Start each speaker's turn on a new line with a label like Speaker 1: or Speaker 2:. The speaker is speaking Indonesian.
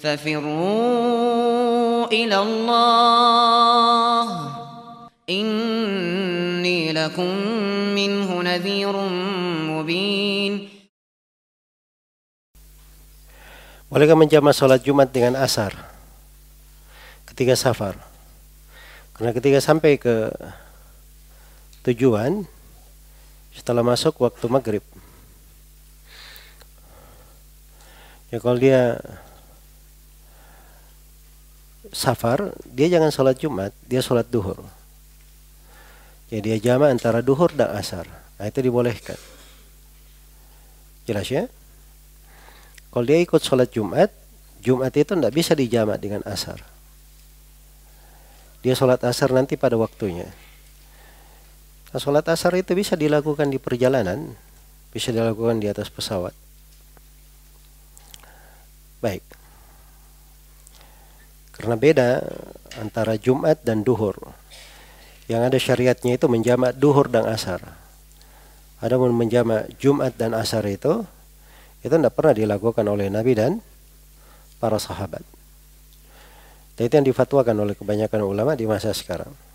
Speaker 1: ففروا إلى الله إني لكم منه نذير مبين.
Speaker 2: Bolehkah menjamak sholat Jumat dengan asar ketika safar? Karena ketika sampai ke tujuan setelah masuk waktu maghrib, ya kalau dia safar, dia jangan sholat Jumat, dia sholat duhur. Jadi dia jamak antara duhur dan asar. Nah, itu dibolehkan. Jelas ya? Kalau dia ikut sholat Jumat, Jumat itu tidak bisa dijamak dengan asar. Dia sholat asar nanti pada waktunya. Nah, sholat asar itu bisa dilakukan di perjalanan, bisa dilakukan di atas pesawat. Baik. Karena beda antara Jumat dan duhur. Yang ada syariatnya itu menjamak duhur dan asar. Adapun menjamak Jumat dan asar itu tidak pernah dilakukan oleh Nabi dan para sahabat. Dan itu yang difatwakan oleh kebanyakan ulama di masa sekarang.